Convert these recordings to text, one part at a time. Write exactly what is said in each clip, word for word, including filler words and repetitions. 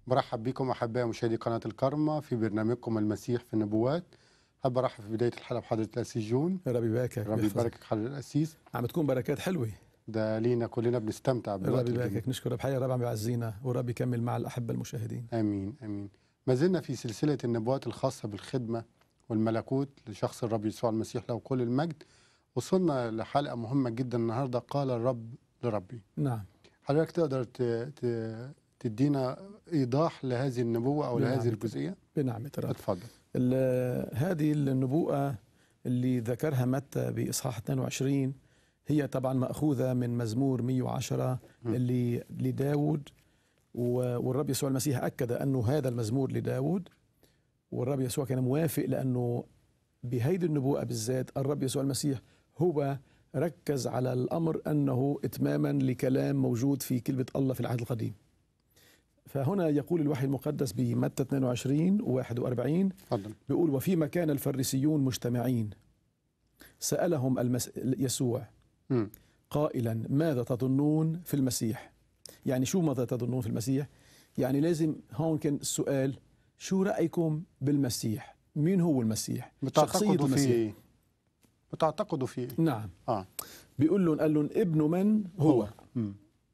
برحب بكم أحبائي مشاهدي قناة الكرمة في برنامجكم المسيح في النبوات. حابب أرحب في بداية الحلقة بحضرة الأسيس جون. ربي يباركك ربي يباركك حضرة الأسيس. عم تكون بركات حلوة. ده لينا كلنا بنستمتع بالوقت ربي الجميل. يباركك، نشكر بحياة الرب عم يعزينا ورب يكمل مع الأحبة المشاهدين. آمين آمين. ما زلنا في سلسلة النبوات الخاصة بالخدمة والملكوت لشخص الرب يسوع المسيح له كل المجد. وصلنا لحلقة مهمة جدا النهاردة، قال الرب لربي. نعم. حضرتك تقدر ت... ت... تدينا إيضاح لهذه النبوة أو لهذه الجزئية؟ بنعمة الرب. اتفضل. هذه النبوءة اللي ذكرها متى بإصحاح اثنين وعشرين هي طبعا مأخوذة من مزمور مئة وعشرة اللي لداود، والرب يسوع المسيح أكد أنه هذا المزمور لداود، والرب يسوع كان موافق لأنه بهيدي النبوءة بالذات الرب يسوع المسيح هو ركز على الأمر أنه إتماما لكلام موجود في كلمة الله في العهد القديم. فهنا يقول الوحي المقدس بمتى اثنين وعشرين وواحد وأربعين بيقول: وفيما كان الفريسيون مجتمعين سألهم المس... يسوع م. قائلا: ماذا تظنون في المسيح؟ يعني شو ماذا تظنون في المسيح؟ يعني لازم هون كان السؤال: شو رأيكم بالمسيح؟ مين هو المسيح؟ بتعتقدوا فيه؟ بتعتقدوا فيه؟ نعم. آه. بيقول لهم قال لهم: ابن من هو؟ هو. م.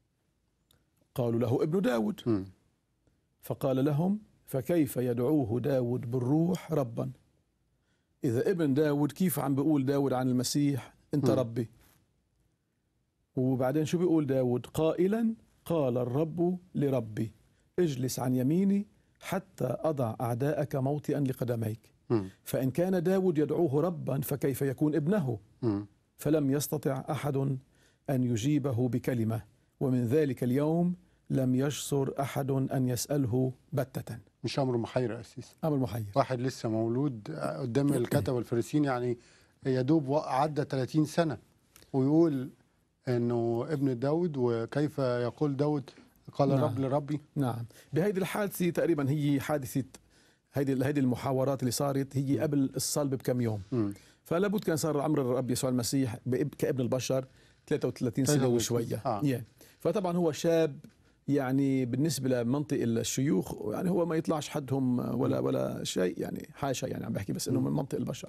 قالوا له: ابن داود. م. فقال لهم: فكيف يدعوه داود بالروح ربا؟ إذا ابن داود كيف عم بيقول داود عن المسيح أنت م. ربي؟ وبعدين شو بيقول داود؟ قائلا: قال الرب لربي اجلس عن يميني حتى أضع أعداءك موطئا لقدميك. م. فإن كان داود يدعوه ربا فكيف يكون ابنه؟ م. فلم يستطع أحد أن يجيبه بكلمة، ومن ذلك اليوم لم يجسر أحد أن يسأله بتة. مش أمر محير أسيس؟ أمر محير. واحد لسه مولود قدام الكتبة والفريسيين، يعني يدوب عدى ثلاثين سنة ويقول إنه ابن داود، وكيف يقول داود قال نعم. الرب لربي. نعم. بهيدي الحادثة تقريبا هي حادثة هيدي هيدي المحاورات اللي صارت هي قبل الصلب بكم يوم. م. فلابد كان صار عمر الرب يسوع المسيح كابن البشر ثلاثة وثلاثين سنة وشوية. آه. yeah. فطبعا هو شاب، يعني بالنسبة لمنطق الشيوخ يعني هو ما يطلعش حدهم ولا ولا شيء، يعني حاشا، يعني عم بحكي بس انه من منطق البشر.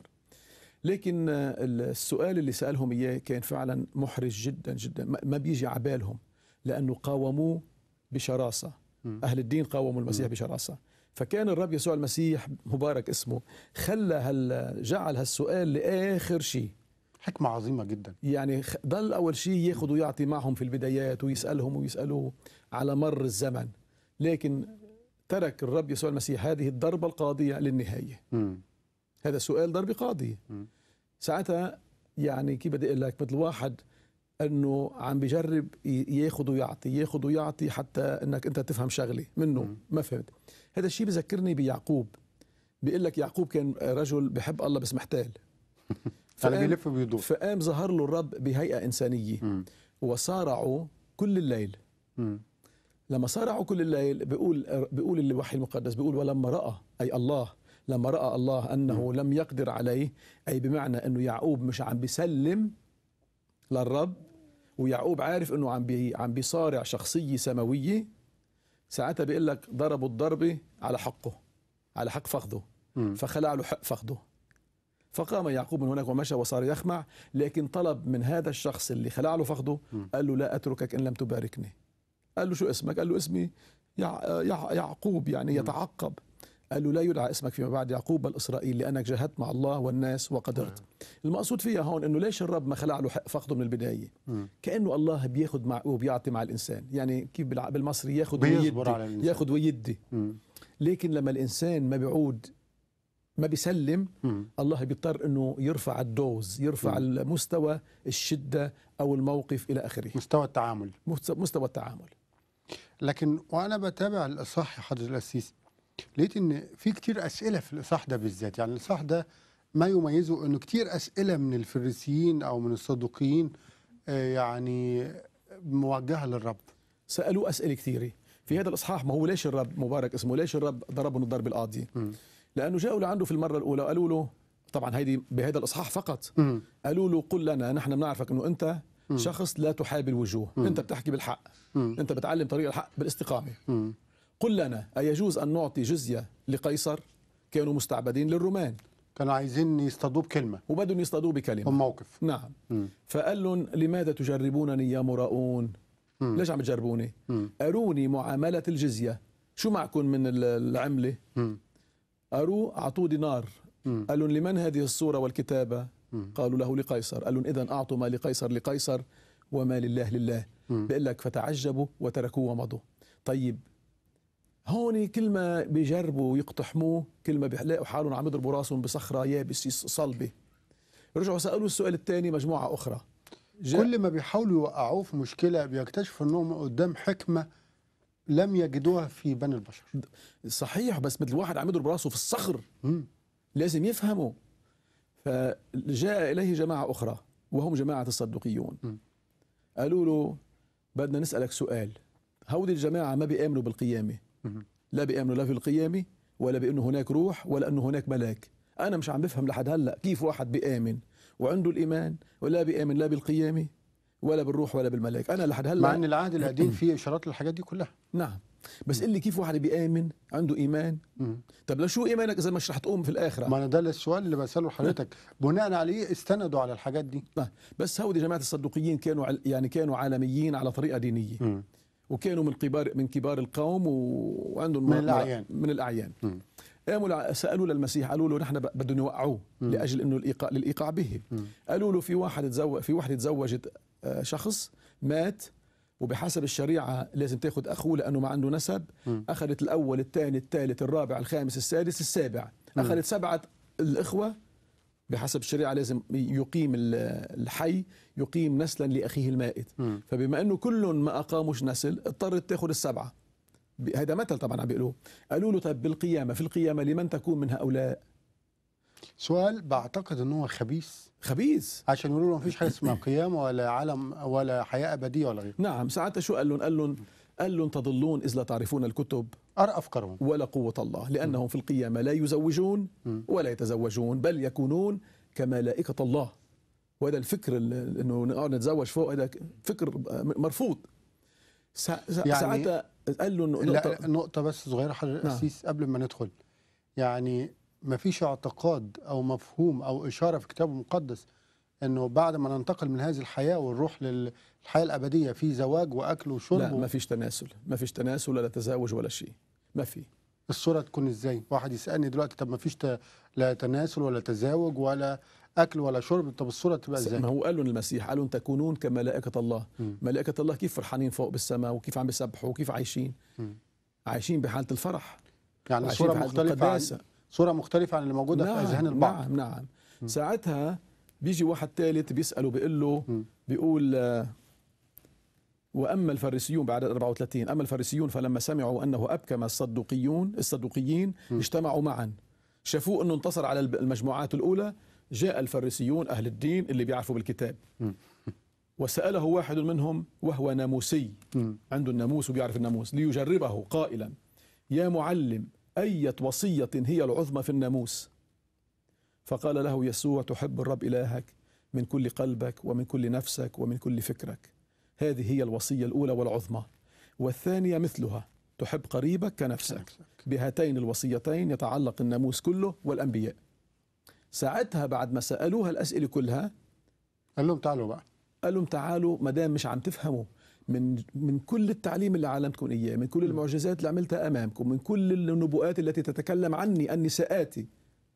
لكن السؤال اللي سألهم إياه كان فعلا محرج جدا جدا، ما بيجي على بالهم، لأنه قاوموه بشراسة. أهل الدين قاوموا المسيح بشراسة. فكان الرب يسوع المسيح مبارك اسمه خلى هال جعل هالسؤال لآخر شيء. حكمة عظيمة جدا. يعني ضل أول شيء ياخذ ويعطي معهم في البدايات ويسألهم ويسألوه على مر الزمن، لكن ترك الرب يسوع المسيح هذه الضربة القاضية للنهاية. م. هذا سؤال ضربة قاضية. م. ساعتها يعني كيف بدي أقول لك، مثل واحد أنه عم بيجرب ياخذ ويعطي ياخذ ويعطي حتى أنك أنت تفهم شغلة منه. م. ما فهمت. هذا الشيء بذكرني بيعقوب. بيقول لك يعقوب كان رجل بحب الله بس محتال. فقام, فقام ظهر له الرب بهيئة إنسانية. م. وصارعوا كل الليل. م. لما صارعوا كل الليل بيقول بيقول الوحي المقدس بيقول: ولما رأى، أي الله لما رأى الله أنه م. لم يقدر عليه، أي بمعنى أنه يعقوب مش عم بيسلم للرب، ويعقوب عارف أنه عم بي عم بيصارع شخصية سماوية. ساعتها بيقول لك ضربوا الضربة على حقه، على حق فخذه، م. فخلع له حق فخذه. فقام يعقوب من هناك ومشى وصار يخمع، لكن طلب من هذا الشخص اللي خلع له فخذه، قال له: لا أتركك إن لم تباركني. قال له: شو اسمك؟ قال له: اسمي يع... يع... يعقوب، يعني يتعقب. قال له: لا يدعى اسمك فيما بعد يعقوب بل إسرائيل، لأنك جاهدت مع الله والناس وقدرت. المقصود فيها هون إنه ليش الرب ما خلع له فخذه من البداية؟ كأنه الله بياخذ مع وبيعطي مع الإنسان، يعني كيف بالمصري ياخذ ويدي، ياخذ ويدي. لكن لما الإنسان ما بيعود ما بيسلم، م. الله بيضطر انه يرفع الدوز، يرفع م. المستوى الشدة او الموقف الى اخره، مستوى التعامل مستوى التعامل. لكن وانا بتابع الاصحاح يا حضرة القسيس لقيت ان في كتير اسئله في الاصحاح ده بالذات. يعني الاصحاح ده ما يميزه انه كتير اسئله من الفريسيين او من الصدوقيين يعني موجهه للرب. سالوا اسئله كثيره في هذا الاصحاح. ما هو ليش الرب مبارك اسمه ليش الرب ضربهم الضرب القاضيه؟ لأنه جاءوا لعنده في المرة الأولى وقالوا له، طبعا هيدي بهذا الإصحاح فقط، م. قالوا له: قل لنا، نحن بنعرفك أنه أنت م. شخص لا تحابي الوجوه، م. أنت بتحكي بالحق، م. أنت بتعلم طريق الحق بالاستقامة، م. قل لنا أيجوز أن نعطي جزية لقيصر؟ كانوا مستعبدين للرومان كانوا عايزين يصطادوه بكلمه وبدهم يصطادوه بكلمة. وموقف. نعم. مم. فقال لهم لماذا تجربونني يا مراؤون؟ مم. ليش عم تجربوني؟ مم. أروني معاملة الجزية، شو معكم من العملة؟ مم. أروا أعطوا دينار. مم. قال لهم لمن هذه الصورة والكتابة؟ مم. قالوا له لقيصر. قال لهم إذن أعطوا ما لقيصر لقيصر وما لله لله. مم. بيقول لك فتعجبوا وتركوه ومضوا. طيب هون كل ما بيجربوا ويقتحموه كل ما بيلاقوا حالهم عم يضربوا راسهم بصخرة يابسة صلبة. رجعوا سألوا السؤال الثاني مجموعة أخرى. كل ما بيحاولوا يوقعوه في مشكلة بيكتشفوا أنهم قدام حكمة لم يجدوها في بني البشر. صحيح، بس مثل واحد عم يضرب راسه في الصخر مم. لازم يفهموا. فجاء إليه جماعة أخرى وهم جماعة الصدوقيون. مم. قالوا له بدنا نسألك سؤال. هودي الجماعة ما بيآمنوا بالقيامة، مم. لا بيآمنوا لا في القيامة ولا بأنه هناك روح ولا أنه هناك ملاك. أنا مش عم بفهم لحد هلأ كيف واحد بيآمن وعنده الإيمان ولا بيآمن لا بالقيامة ولا بالروح ولا بالملاك. أنا لحد هلأ مع أن العهد القديم فيه إشارات للحاجات دي كلها. نعم، بس قل لي كيف واحد بيآمن عنده إيمان؟ مم. طب لشو إيمانك إذا مش رح تقوم في الآخرة؟ ما أنا ده السؤال اللي بسأله لحضرتك، بناء عليه استندوا على الحاجات دي. بس هودي جماعة الصدوقيين كانوا عل- يعني كانوا عالميين على طريقة دينية. مم. وكانوا من كبار من كبار القوم و- وعندهم من الأعيان. من الأعيان. مم. قاموا لع- سألوا للمسيح قالوا له نحن ب- بدهم يوقعوه مم. لأجل إنه الإيقاع للإيقاع به. مم. قالوا له في واحد تزوج في واحدة تزوجت آه، شخص مات وبحسب الشريعة لازم تاخذ أخوه لأنه ما عنده نسب. مم. أخذت الأول الثاني الثالث الرابع الخامس السادس السابع. مم. أخذت سبعة الإخوة. بحسب الشريعة لازم يقيم ال- الحي يقيم نسلا لأخيه المائت. مم. فبما أنه كلهم ما أقاموش نسل اضطرت تاخذ السبعة. ب- هذا مثل طبعا عم بيقولوه. قالوا له طيب بالقيامة في القيامة لمن تكون من هؤلاء؟ سؤال بعتقد أنه هو خبيث، خبيث. عشان يقولوا له مفيش حاجة اسمها قيامة ولا عالم ولا حياة أبدية ولا غيره. نعم، ساعتها شو قال لهم؟ قال لهم قال لهم تضلون إذ لا تعرفون الكتب أرى أفكارهم. ولا قوة الله لأنهم في القيامة لا يزوجون مم. ولا يتزوجون بل يكونون كملائكة الله. وهذا الفكر ال- انه نقعد نتزوج فوق هذا فكر مرفوض. سا- سا- يعني ساعتها قال له إنه لا نقطة. نقطة بس صغيرة حضرتك نعم. القسيس قبل ما ندخل. يعني ما فيش اعتقاد أو مفهوم أو إشارة في الكتاب المقدس إنه بعد ما ننتقل من هذه الحياة ونروح للحياة الأبدية في زواج وأكل وشرب لا، و... ما فيش تناسل، ما فيش تناسل ولا تزاوج ولا شيء، ما في. الصورة تكون إزاي؟ واحد يسألني دلوقتي طب ما فيش ت... لا تناسل ولا تزاوج ولا أكل ولا شرب، طب الصورة تبقى إزاي؟ ما هو قال لهم المسيح قال لهم تكونون كملائكة الله. مم. ملائكة الله كيف فرحانين فوق بالسماء وكيف عم بيسبحوا وكيف عايشين؟ مم. عايشين بحالة الفرح. يعني عايشين صورة بحالة مختلفة عن القداسة. صورة مختلفة عن اللي موجودة نعم في أذهان البعض. نعم نعم. م. ساعتها بيجي واحد ثالث بيسأله بيقول له م. بيقول آه، وأما الفريسيون بعد أربعة وثلاثين أما الفريسيون فلما سمعوا أنه أبكم الصدوقيون الصدوقيين م. اجتمعوا معا. شافوه أنه انتصر على الب- المجموعات الأولى. جاء الفريسيون أهل الدين اللي بيعرفوا بالكتاب م. وسأله واحد منهم وهو ناموسي م. عنده الناموس وبيعرف الناموس ليجربه قائلا يا معلم أية وصية هي العظمى في الناموس؟ فقال له يسوع تحب الرب إلهك من كل قلبك ومن كل نفسك ومن كل فكرك. هذه هي الوصية الأولى والعظمى. والثانية مثلها تحب قريبك كنفسك. بهاتين الوصيتين يتعلق الناموس كله والأنبياء. ساعتها بعد ما سألوها الأسئلة كلها قال لهم تعالوا بقى. قال لهم تعالوا ما دام مش عم تفهموا من من كل التعليم اللي علمتكم اياه، من كل المعجزات اللي عملتها امامكم، من كل النبوءات التي تتكلم عني اني سآتي،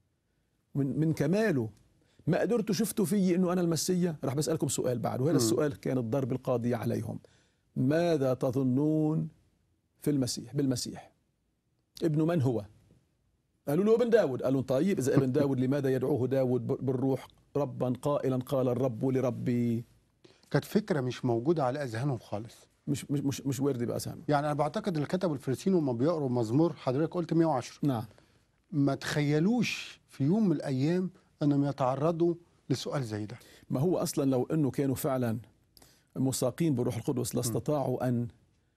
من من كماله ما قدرتوا شفتوا فيي انه انا المسيا. راح بسألكم سؤال بعد، وهذا م. السؤال كان الضرب القاضي عليهم. ماذا تظنون في المسيح بالمسيح؟ ابن من هو؟ قالوا له ابن داود. قالوا طيب إذا ابن داود لماذا يدعوه داود بالروح ربا قائلا قال الرب لربي؟ كانت فكرة مش موجودة على أذهانهم خالص. مش مش مش مش واردة بأذهانهم. يعني أنا بعتقد اللي كتبوا الفريسيين وهم بيقروا مزمور حضرتك قلت مئة وعشرة نعم. ما تخيلوش في يوم من الأيام أنهم يتعرضوا لسؤال زي ده. ما هو أصلا لو أنه كانوا فعلا مساقين بالروح القدس لاستطاعوا أن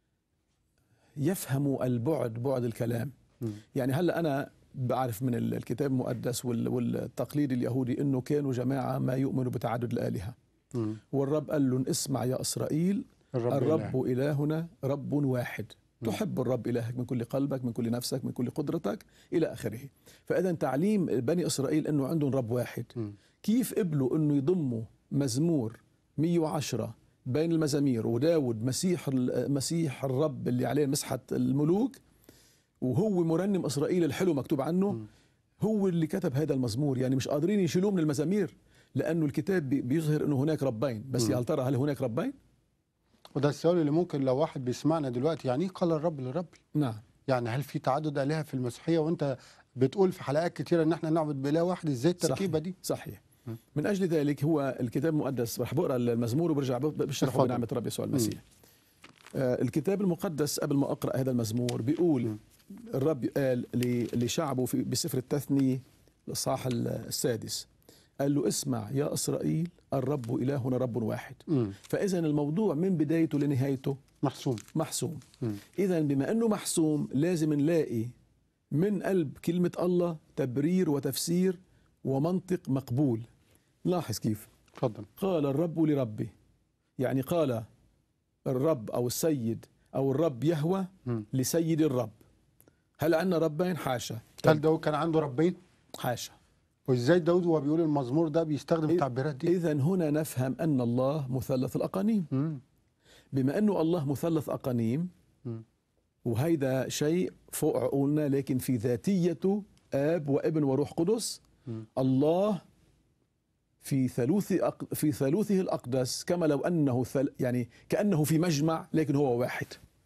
يفهموا البعد بعد الكلام. م. يعني هلأ أنا بعرف من الكتاب المقدس وال- والتقليد اليهودي أنه كانوا جماعة ما يؤمنوا بتعدد الآلهة. م. والرب قال لهم اسمع يا إسرائيل الرب, الرب إلهنا رب واحد. تحب الرب إلهك من كل قلبك، من كل نفسك، من كل قدرتك إلى آخره. فإذا تعليم بني إسرائيل أنه عندهم رب واحد، كيف قبلوا أنه يضموا مزمور مئة وعشرة بين المزامير وداود مسيح مسيح الرب اللي عليه مسحة الملوك، وهو مرنم إسرائيل الحلو مكتوب عنه، هو اللي كتب هذا المزمور. يعني مش قادرين يشيلوه من المزامير لأنه الكتاب بيظهر أنه هناك ربين، بس يا هل ترى هل هناك ربين؟ وده السؤال اللي ممكن لو واحد بيسمعنا دلوقتي، يعني ايه قال الرب لربي؟ نعم. يعني هل في تعدد آلهة في المسيحية؟ وانت بتقول في حلقات كتيرة ان احنا نعبد بإله واحد، ازاي التركيبة صحيح. دي؟ صحيح. من أجل ذلك هو الكتاب المقدس، رح بقرأ المزمور وبرجع بشرحه بنعمة الرب يسوع المسيح. آه الكتاب المقدس قبل ما أقرأ هذا المزمور بيقول م. الرب قال لشعبه في بسفر التثنية الإصحاح السادس، قال له اسمع يا إسرائيل الرب إلهنا رب واحد. فإذا الموضوع من بدايته لنهايته محسوم محسوم. إذا بما أنه محسوم لازم نلاقي من قلب كلمة الله تبرير وتفسير ومنطق مقبول. لاحظ كيف تفضل. قال الرب لربي، يعني قال الرب أو السيد أو الرب يهوى م. لسيد الرب. هل عندنا ربين؟ حاشا. هل داود كان عنده ربين؟ حاشا. وازاي داود وهو بيقول المزمور ده بيستخدم التعبيرات دي؟ إذن هنا نفهم أن الله مثلث الأقانيم. م. بما أنه الله مثلث أقانيم، م. وهيدا شيء فوق عقولنا، لكن في ذاتيته آب وابن وروح قدس. م. الله في ثالوث في ثالوثه الأقدس كما لو أنه ثل يعني كأنه في مجمع، لكن هو واحد.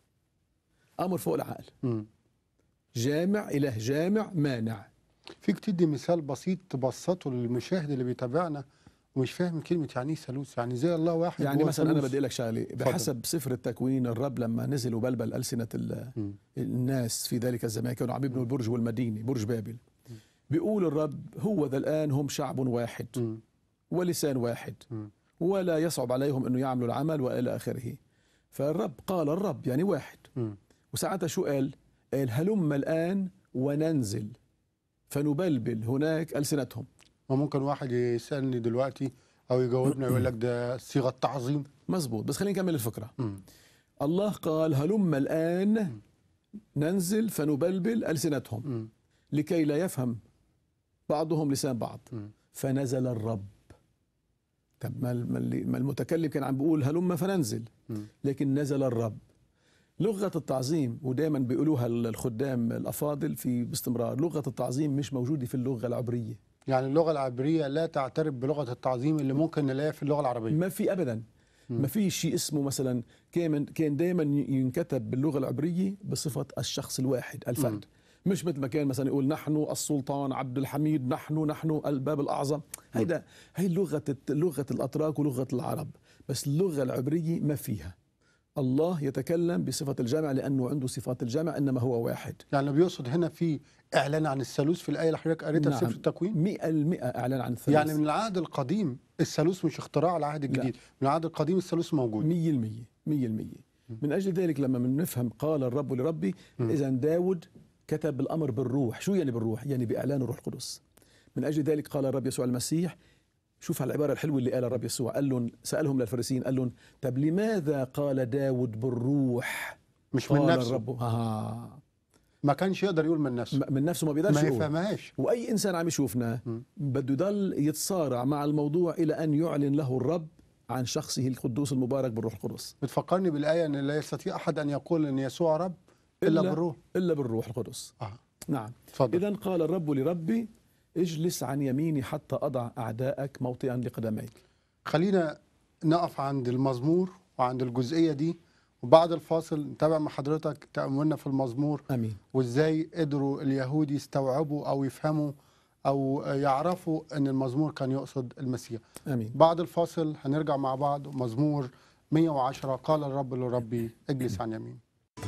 أمر فوق العقل. م. جامع، إله جامع مانع. فيك تدي مثال بسيط تبسطه للمشاهد اللي بيتابعنا ومش فاهم كلمة يعني ايه ثالوث؟ يعني زي الله واحد. يعني مثلا أنا بدي أقول لك شغلة، بحسب سفر التكوين الرب لما نزل وبلبل ألسنة الناس في ذلك الزمان، كانوا عم يبنوا البرج والمدينة برج بابل، بيقول الرب هو ذا الآن هم شعب واحد م. ولسان واحد م. ولا يصعب عليهم أنه يعملوا العمل وإلى آخره. فالرب قال الرب يعني واحد. م. وساعتها شو قال؟ قال هلم الآن وننزل فنبلبل هناك ألسنتهم. وممكن واحد يسألني دلوقتي أو يجاوبنا يقول لك ده صيغة تعظيم. مزبوط، بس خلينا نكمل الفكرة. م. الله قال هلم الآن م. ننزل فنبلبل ألسنتهم م. لكي لا يفهم بعضهم لسان بعض. م. فنزل الرب. طب ما المتكلم كان عم بيقول هلم فننزل، م. لكن نزل الرب. لغة التعظيم، ودائما بيقولوها الخدام الأفاضل في باستمرار، لغة التعظيم مش موجودة في اللغة العبرية. يعني اللغة العبرية لا تعترف بلغة التعظيم اللي ممكن نلاقيها في اللغة العربية. ما في أبدا. م. ما في شيء اسمه مثلا كان كان دائما ينكتب باللغة العبرية بصفة الشخص الواحد الفرد. م. مش مثل ما كان مثلا يقول نحن السلطان عبد الحميد، نحن نحن الباب الأعظم. هيدا هي لغة لغة الأتراك ولغة العرب، بس اللغة العبرية ما فيها. الله يتكلم بصفة الجامع لأنه عنده صفات الجامع، إنما هو واحد. يعني بيقصد هنا في إعلان عن الثالوث في الآية اللي حضرتك قريتها في نعم. سفر التكوين؟ مئة المئة إعلان عن الثالوث. يعني من العهد القديم الثالوث مش اختراع العهد الجديد. لا. من العهد القديم الثالوث موجود مية المية مية المية. من أجل ذلك لما بنفهم قال الرب لربي، إذا داود كتب الأمر بالروح. شو يعني بالروح؟ يعني بإعلان الروح القدس. من أجل ذلك قال الرب يسوع المسيح، شوف العبارة الحلوة اللي قالها الرب يسوع، قال لهم سألهم للفريسيين قال لهم طب لماذا قال داود بالروح مش من نفسه؟ الرب ها ما كانش يقدر يقول من نفسه. من نفسه ما بيقدرش يقول، ما يفهمهاش. وأي إنسان عم يشوفنا بده يضل يتصارع مع الموضوع إلى أن يعلن له الرب عن شخصه القدوس المبارك بالروح القدس. بتفكرني بالآية أن لا يستطيع أحد أن يقول أن يسوع رب إلا, إلا بالروح إلا بالروح القدس. آه. نعم. إذن قال الرب لربي اجلس عن يميني حتى أضع أعدائك موطئا لقدميك. خلينا نقف عند المزمور وعند الجزئية دي، وبعد الفاصل نتابع مع حضرتك تأملنا في المزمور. أمين. وإزاي قدروا اليهود يستوعبوا أو يفهموا أو يعرفوا أن المزمور كان يقصد المسيح. أمين. بعد الفاصل هنرجع مع بعض. مزمور مئة وعشرة قال الرب لربي اجلس عن يمين.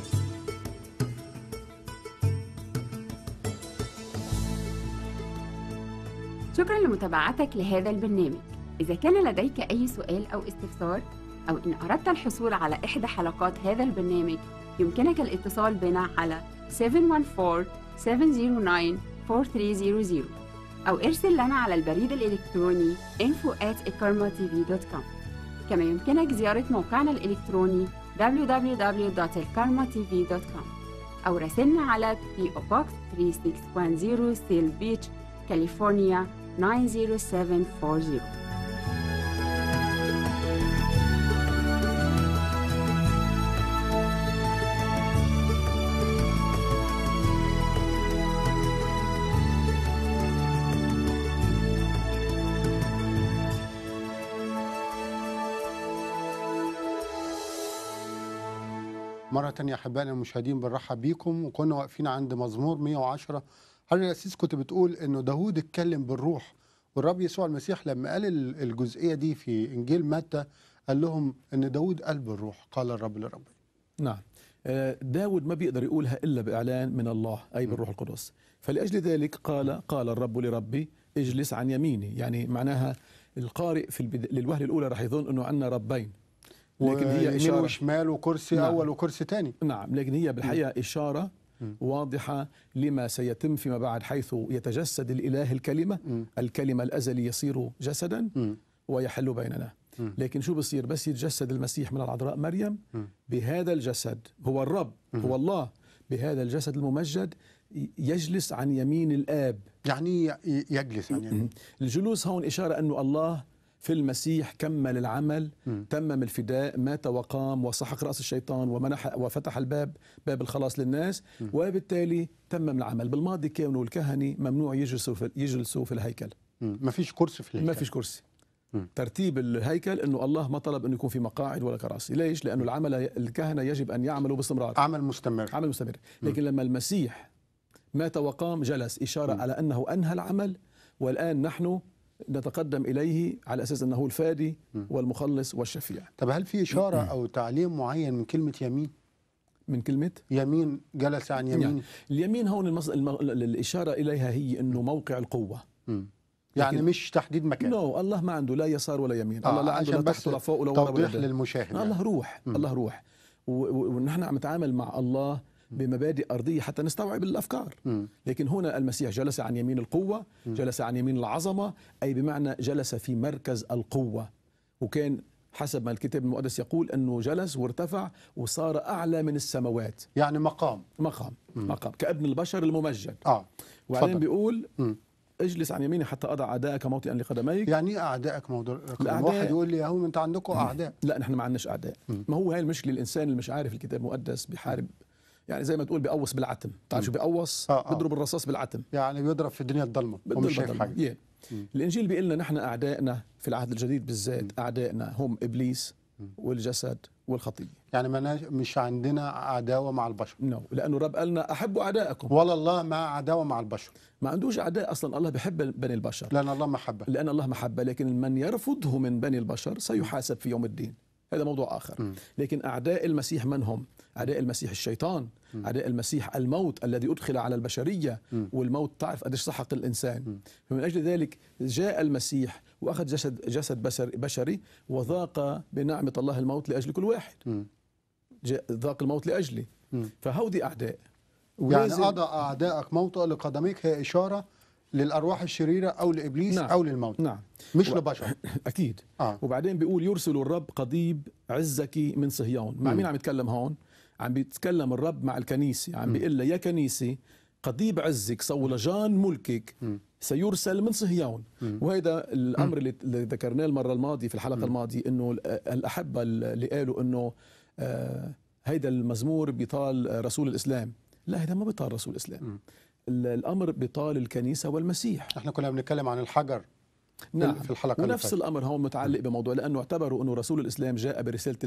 شكرا لمتابعتك لهذا البرنامج. إذا كان لديك أي سؤال أو استفسار أو إن أردت الحصول على إحدى حلقات هذا البرنامج، يمكنك الاتصال بنا على سبعة واحد أربعة سبعة صفر تسعة أربعة ثلاثة صفر صفر أو ارسل لنا على البريد الإلكتروني info at ikarmatv دوت com. كما يمكنك زيارة موقعنا الإلكتروني دبليو دبليو دبليو دوت الكارما تي في دوت كوم أو راسلنا على بي أو Box ثلاثة ستة واحد صفر سيل بيتش كاليفورنيا تسعة صفر سبعة أربعة صفر. مرة تانية أحبائنا المشاهدين بنرحب بيكم، وكنا واقفين عند مزمور مئة وعشرة. حضرتك الأسيس كنت بتقول إنه داوود اتكلم بالروح، والرب يسوع المسيح لما قال الجزئية دي في إنجيل متى قال لهم إن داوود قال بالروح، قال الرب لربي. نعم، داود ما بيقدر يقولها إلا بإعلان من الله أي بالروح القدس، فلأجل ذلك قال قال الرب لربي اجلس عن يميني. يعني معناها القارئ في البد... للوهلة الأولى راح يظن إنه عندنا ربين، لكن هي إشارة وشمال وكرسي نعم. أول وكرسي ثاني. نعم، لكن هي بالحقيقة م. إشارة م. واضحة لما سيتم فيما بعد، حيث يتجسد الإله الكلمة م. الكلمة الأزلي يصير جسدا م. ويحل بيننا. م. لكن شو بصير بس يتجسد المسيح من العذراء مريم م. بهذا الجسد، هو الرب م. هو الله بهذا الجسد الممجد يجلس عن يمين الآب. يعني يجلس عن يمين. الجلوس هون إشارة أنه الله في المسيح كمل العمل، م. تمم الفداء، مات وقام وسحق رأس الشيطان ومنح وفتح الباب باب الخلاص للناس، م. وبالتالي تمم العمل. بالماضي كانوا الكهنة ممنوع يجلسوا في يجلسوا في الهيكل، ما فيش كرسي في الهيكل، ما فيش كرسي. م. ترتيب الهيكل انه الله ما طلب انه يكون في مقاعد ولا كراسي. ليش؟ لانه العمل الكهنة يجب ان يعملوا باستمرار، عمل مستمر عمل مستمر. لكن م. لما المسيح مات وقام جلس، إشارة م. على انه انهى العمل، والان نحن نتقدم إليه على أساس أنه الفادي والمخلص والشفيع. طب هل في إشارة أو تعليم معين من كلمة يمين؟ من كلمة يمين، جلس عن يمين يعني اليمين هون المص... الم... الإشارة إليها هي أنه موقع القوة. م. يعني مش تحديد مكان. نو no. الله ما عنده لا يسار ولا يمين. آه الله لا عنده لا تحت ولا فوق ولا ورا ولا للمشاهد. يعني. الله روح م. الله روح ونحن عم نتعامل مع الله بمبادئ أرضية حتى نستوعب الأفكار. م. لكن هنا المسيح جلس عن يمين القوة، م. جلس عن يمين العظمة، أي بمعنى جلس في مركز القوة، وكان حسب ما الكتاب المقدس يقول أنه جلس وارتفع وصار أعلى من السماوات. يعني مقام مقام م. مقام كابن البشر الممجد. آه. وبعدين بيقول م. اجلس عن يميني حتى أضع أعدائك موطئا لقدميك. يعني ايه أعدائك موضوع؟ واحد يقول لي يا هو أنت عندكم أعداء. لا نحن ما عندناش أعداء. م. ما هو هاي المشكلة، الإنسان اللي مش عارف الكتاب المقدس بيحارب، يعني زي ما تقول بيقوص بالعتم. تعرف شو بيقوص؟ آه آه. بيضرب الرصاص بالعتم، يعني بيضرب في الدنيا الضلمه ومش شايف حاجه. الانجيل بيقول لنا نحن اعدائنا في العهد الجديد بالذات م. اعدائنا هم ابليس م. والجسد والخطيه. يعني ما مش عندنا عداوه مع البشر. نو no. لانه الرب قالنا احبوا اعدائكم. ولا الله ما عداوه مع البشر، ما عندوش اعداء اصلا. الله بحب بني البشر لان الله محبه، لان الله محبه. لكن من يرفضه من بني البشر سيحاسب في يوم الدين، هذا موضوع آخر. م. لكن أعداء المسيح من هم؟ أعداء المسيح الشيطان، م. أعداء المسيح الموت الذي أدخل على البشرية، م. والموت تعرف قديش سحق الإنسان. م. فمن أجل ذلك جاء المسيح وأخذ جسد جسد بشري وذاق بنعمة الله الموت لأجل كل واحد. م. ذاق الموت لأجلي. م. فهودي أعداء. يعني أضع أعدائك موطئ لقدميك هي إشارة للأرواح الشريرة أو لإبليس. نعم. أو للموت. نعم. مش و... لبشر. أكيد. آه. وبعدين بيقول يرسل الرب قضيب عزك من صهيون. مع م. مين عم يتكلم هون؟ عم بيتكلم الرب مع الكنيسة، عم بيقول له يا كنيسة قضيب عزك صولجان ملكك م. سيرسل من صهيون. م. وهذا الأمر م. اللي ذكرناه المرة الماضية في الحلقة م. الماضية، إنه الأحبة اللي قالوا إنه آه هيدا المزمور بيطال رسول الإسلام. لا، هذا ما بيطال رسول الإسلام. م. الأمر بطال الكنيسة والمسيح. احنا كنا بنتكلم عن الحجر. نعم. في الحلقة ونفس الأمر هون متعلق بموضوع، لأنه اعتبروا أنه رسول الإسلام جاء برسالة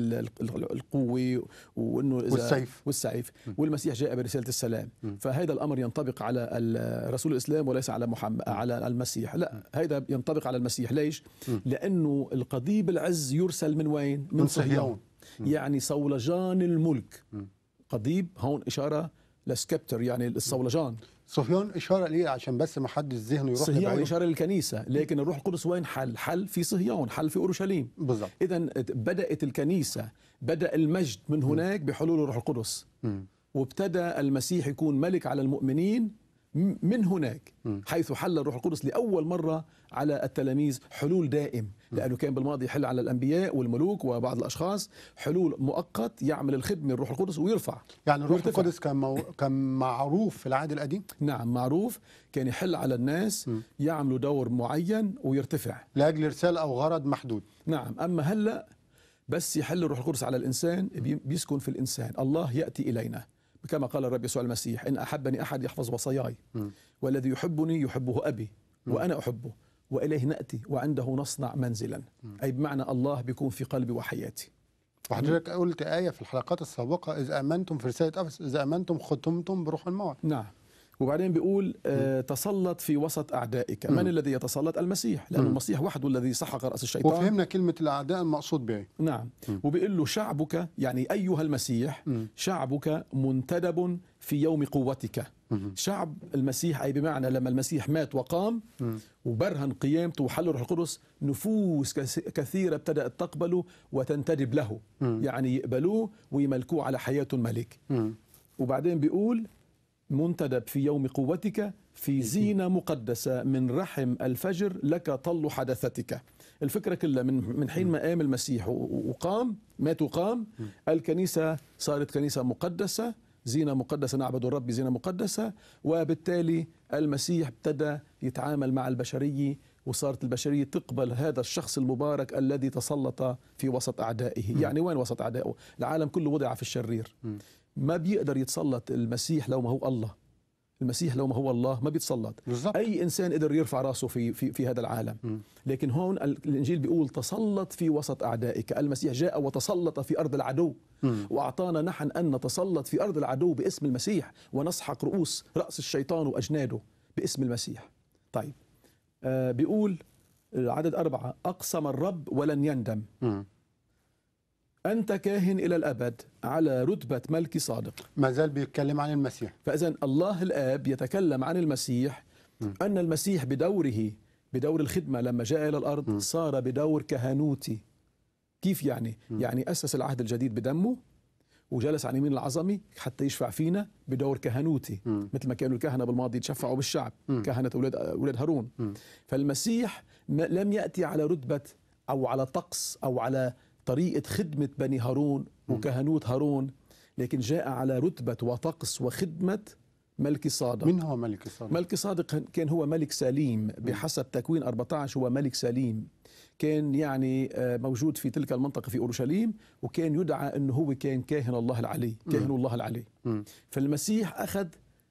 القوة وأنه والسيف والسيف والمسيح جاء برسالة السلام. م. فهذا الأمر ينطبق على رسول الإسلام وليس على محمد على المسيح. لا، هذا ينطبق على المسيح. ليش؟ م. لأنه القضيب العز يرسل من وين؟ من, من صهيون. يعني صولجان الملك. م. قضيب هون إشارة لسكبتر، يعني الصولجان. صهيون إشارة ليه؟ عشان بس ما حد ذهنه يروح صهيون لبعيد. إشارة للكنيسة، لكن الروح القدس وين حل؟ حل في صهيون، حل في أورشليم. بالضبط. إذن بدأت الكنيسة، بدأ المجد من هناك بحلول الروح القدس. م. وابتدى المسيح يكون ملك على المؤمنين من هناك حيث حل الروح القدس لأول مرة على التلاميذ حلول دائم، لأنه كان بالماضي يحل على الأنبياء والملوك وبعض الأشخاص حلول مؤقت يعمل الخدمة الروح القدس ويرفع. يعني الروح ويرتفع. القدس كان مو... كان معروف في العهد القديم؟ نعم معروف، كان يحل على الناس م. يعملوا دور معين ويرتفع لأجل رسالة أو غرض محدود. نعم. أما هلأ بس يحل الروح القدس على الإنسان، بي- بيسكن في الإنسان. الله يأتي إلينا كما قال الرب يسوع المسيح: إن أحبني أحد يحفظ وصاياي، م. والذي يحبني يحبه أبي وأنا أحبه وإليه نأتي وعنده نصنع منزلا. أي بمعنى الله بيكون في قلبي وحياتي. وحضرتك قلت آية في الحلقات السابقة: إذا آمنتم في رسالة أفسس إذا آمنتم ختمتم بروح الموعد. نعم. وبعدين بيقول آه تسلط في وسط أعدائك. من الذي يتسلط؟ المسيح، لأن المسيح وحده الذي سحق رأس الشيطان. وفهمنا كلمة الأعداء المقصود بها. نعم. وبيقول له شعبك، يعني أيها المسيح، شعبك منتدب في يوم قوتك. شعب المسيح أي بمعنى لما المسيح مات وقام وبرهن قيامته وحل الروح القدس، نفوس كس- كثيرة ابتدأت تقبله وتنتدب له، يعني يقبلوه ويملكوه على حياة الملك. وبعدين بيقول منتدب في يوم قوتك في زينة مقدسة من رحم الفجر لك طل حدثتك. الفكرة كلها من من حين ما قام المسيح و- وقام، مات وقام، الكنيسة صارت كنيسة مقدسة، زينة مقدسة، نعبد الرب بزينة مقدسة. وبالتالي المسيح ابتدى يتعامل مع البشرية، وصارت البشرية تقبل هذا الشخص المبارك الذي تسلط في وسط أعدائه. يعني وين وسط أعدائه؟ العالم كله وضع في الشرير، ما بيقدر يتسلط المسيح لو ما هو الله. المسيح لو ما هو الله ما بيتسلط. بالظبط. أي إنسان قدر يرفع راسه في في في هذا العالم. لكن هون الإنجيل بيقول تسلط في وسط أعدائك. المسيح جاء وتسلط في أرض العدو، وأعطانا نحن أن نتسلط في أرض العدو باسم المسيح ونسحق رؤوس رأس الشيطان وأجناده باسم المسيح. طيب آه بيقول العدد أربعة: أقسم الرب ولن يندم، مم. أنت كاهن إلى الأبد على رتبة ملك صادق. ما زال بيتكلم عن المسيح. فإذا الله الآب يتكلم عن المسيح أن المسيح بدوره، بدور الخدمة لما جاء إلى الأرض، صار بدور كهنوتي. كيف يعني؟ يعني أسس العهد الجديد بدمه وجلس عن يمين العظمي حتى يشفع فينا بدور كهنوتي، مثل ما كانوا الكهنة بالماضي يتشفعوا بالشعب، كهنة أولاد أولاد هارون. فالمسيح لم يأتي على رتبة أو على طقس أو على طريقة خدمة بني هارون وكهنوت هارون، لكن جاء على رتبة وطقس وخدمة ملك صادق. من هو ملك صادق؟ ملك صادق كان هو ملك سليم بحسب تكوين أربعة عشر، هو ملك سليم، كان يعني موجود في تلك المنطقة في أورشليم، وكان يدعى أنه هو كان كاهن الله العلي، كاهن الله العلي. فالمسيح أخذ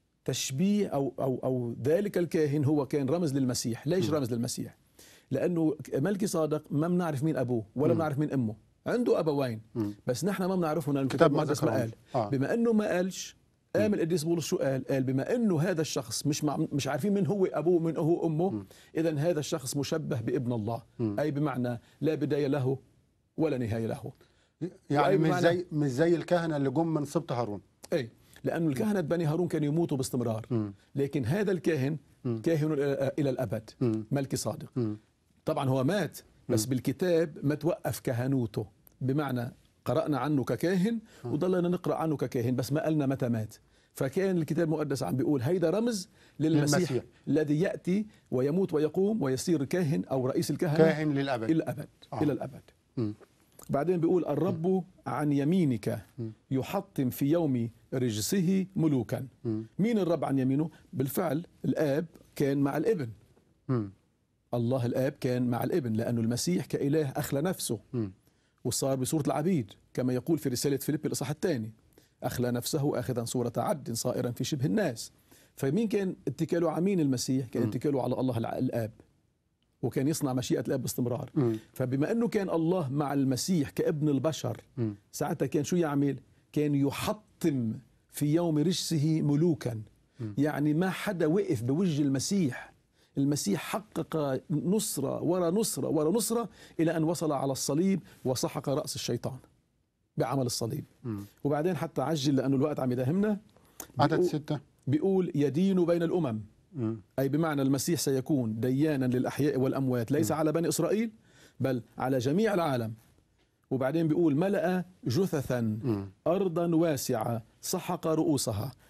تشبيه أو, أو, أو ذلك الكاهن هو كان رمز للمسيح. ليش رمز للمسيح؟ لأنه ملك صادق ما بنعرف مين أبوه ولا بنعرف مين أمه، عنده أبوين بس نحن ما بنعرفهم لأن الكتاب المقدس ما قال. آه. بما أنه ما قالش، قام القديس بولس شو قال؟ قال بما أنه هذا الشخص مش مع مش عارفين من هو أبوه من هو أمه، إذن هذا الشخص مشبه بابن الله. أي بمعنى لا بداية له ولا نهاية له. يعني مش بمعنى- زي مش زي الكهنة اللي جم من سبط هارون. أي لأنه الكهنة بني هارون كانوا يموتوا باستمرار، لكن هذا الكاهن كاهن إلى الأبد، ملك صادق. طبعا هو مات بس بالكتاب ما توقف كهنوته، بمعنى قرأنا عنه ككاهن وضلنا نقرأ عنه ككاهن بس ما قلنا متى مات. فكان الكتاب المقدس عم بيقول هيدا رمز للمسيح, للمسيح. الذي يأتي ويموت ويقوم ويصير كاهن أو رئيس الكهنة كاهن للأبد. إلى الأبد. آه. إلى الأبد. مم. بعدين بيقول الرب عن يمينك يحطم في يوم رجسه ملوكا. مين الرب عن يمينه؟ بالفعل الآب كان مع الابن. مم. الله الآب كان مع الابن، لأنه المسيح كإله أخلى نفسه مم. وصار بصورة العبيد، كما يقول في رسالة فيليب الإصحاح الثاني: أخلى نفسه آخذا صورة عبد صائرا في شبه الناس. فمين كان اتكاله على مين المسيح؟ كان اتكاله على الله الآب، وكان يصنع مشيئة الآب باستمرار. مم. فبما أنه كان الله مع المسيح كابن البشر، مم. ساعتها كان شو يعمل؟ كان يحطم في يوم رجسه ملوكا. يعني ما حدا وقف بوجه المسيح. المسيح حقق نصرة ورا نصرة ورا نصرة إلى أن وصل على الصليب وسحق رأس الشيطان بعمل الصليب. مم. وبعدين حتى عجل لأنه الوقت عم يداهمنا، عدد بيقول- ستة. بيقول يدين بين الأمم. مم. أي بمعنى المسيح سيكون ديانا للأحياء والأموات، ليس على بني إسرائيل بل على جميع العالم. وبعدين بيقول ملأ جثثا أرضا واسعة سحق رؤوسها.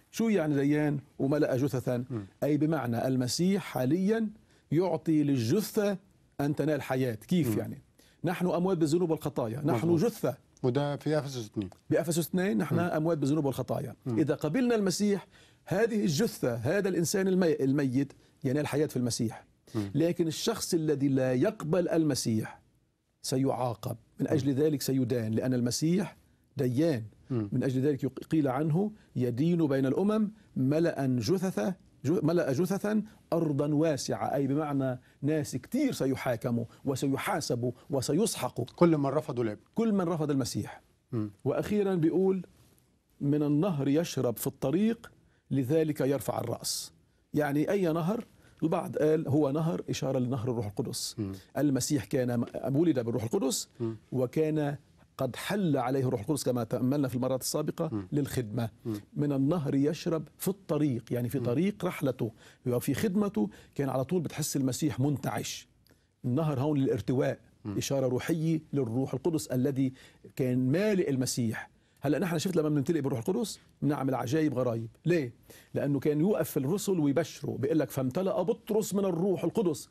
شو يعني ديان وملأ جثثا؟ م. أي بمعنى المسيح حاليا يعطي للجثة أن تنال حياة. كيف م. يعني؟ نحن أموات بالذنوب والخطايا، نحن مظبوط. جثة. وده في افسس اثنين. بأفسس اثنين نحن م. أموات بالذنوب والخطايا. م. إذا قبلنا المسيح، هذه الجثة، هذا الإنسان المي... الميت ينال حياة في المسيح. م. لكن الشخص الذي لا يقبل المسيح سيعاقب، من أجل ذلك سيدان، لأن المسيح ديان. م. من أجل ذلك قيل عنه يدين بين الأمم ملأ جثث ملأ جثثا أرضا واسعة، أي بمعنى ناس كتير سيحاكموا وسيحاسبوا وسيسحقوا، كل من رفضوا الابن. كل من رفض المسيح. م. وأخيرا بيقول من النهر يشرب في الطريق لذلك يرفع الرأس. يعني أي نهر؟ البعض قال هو نهر إشارة لنهر الروح القدس. م. المسيح كان ولد بالروح القدس، م. وكان قد حل عليه الروح القدس كما تأملنا في المرات السابقة م. للخدمة. م. من النهر يشرب في الطريق، يعني في طريق رحلته وفي خدمته كان على طول بتحس المسيح منتعش. النهر هون للارتواء، م. إشارة روحية للروح القدس الذي كان مالئ المسيح. هلا نحن شفت لما بنمتلئ بالروح القدس بنعمل عجائب غرايب. ليه؟ لأنه كان يوقف في الرسل ويبشروا، بيقول لك فامتلأ بطرس من الروح القدس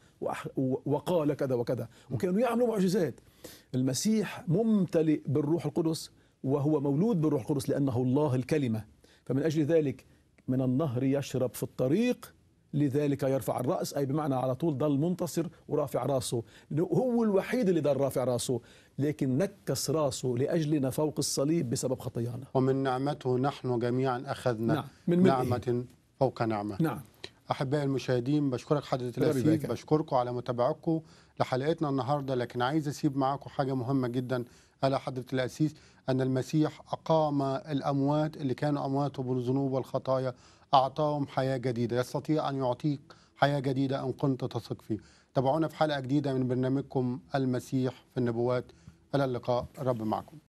وقال كذا وكذا، وكانوا يعملوا معجزات. المسيح ممتلئ بالروح القدس وهو مولود بالروح القدس لأنه الله الكلمة. فمن أجل ذلك من النهر يشرب في الطريق لذلك يرفع الرأس، أي بمعنى على طول ضل منتصر ورافع راسه. هو الوحيد اللي ضل رافع راسه، لكن نكس راسه لأجلنا فوق الصليب بسبب خطايانا. ومن نعمته نحن جميعا أخذنا نعم. من نعمة فوق نعمة. نعم. أحبائي المشاهدين، بشكرك حضرة الأسيس، بشكركم على متابعتكم لحلقتنا النهاردة. لكن عايز أسيب معاكم حاجة مهمة جدا على حضرة الأسيس، أن المسيح أقام الأموات اللي كانوا أموات بالذنوب والخطايا، أعطاهم حياة جديدة. يستطيع أن يعطيك حياة جديدة إن كنت تثق فيه. تابعونا في حلقة جديدة من برنامجكم المسيح في النبوات. إلى اللقاء، الرب معكم.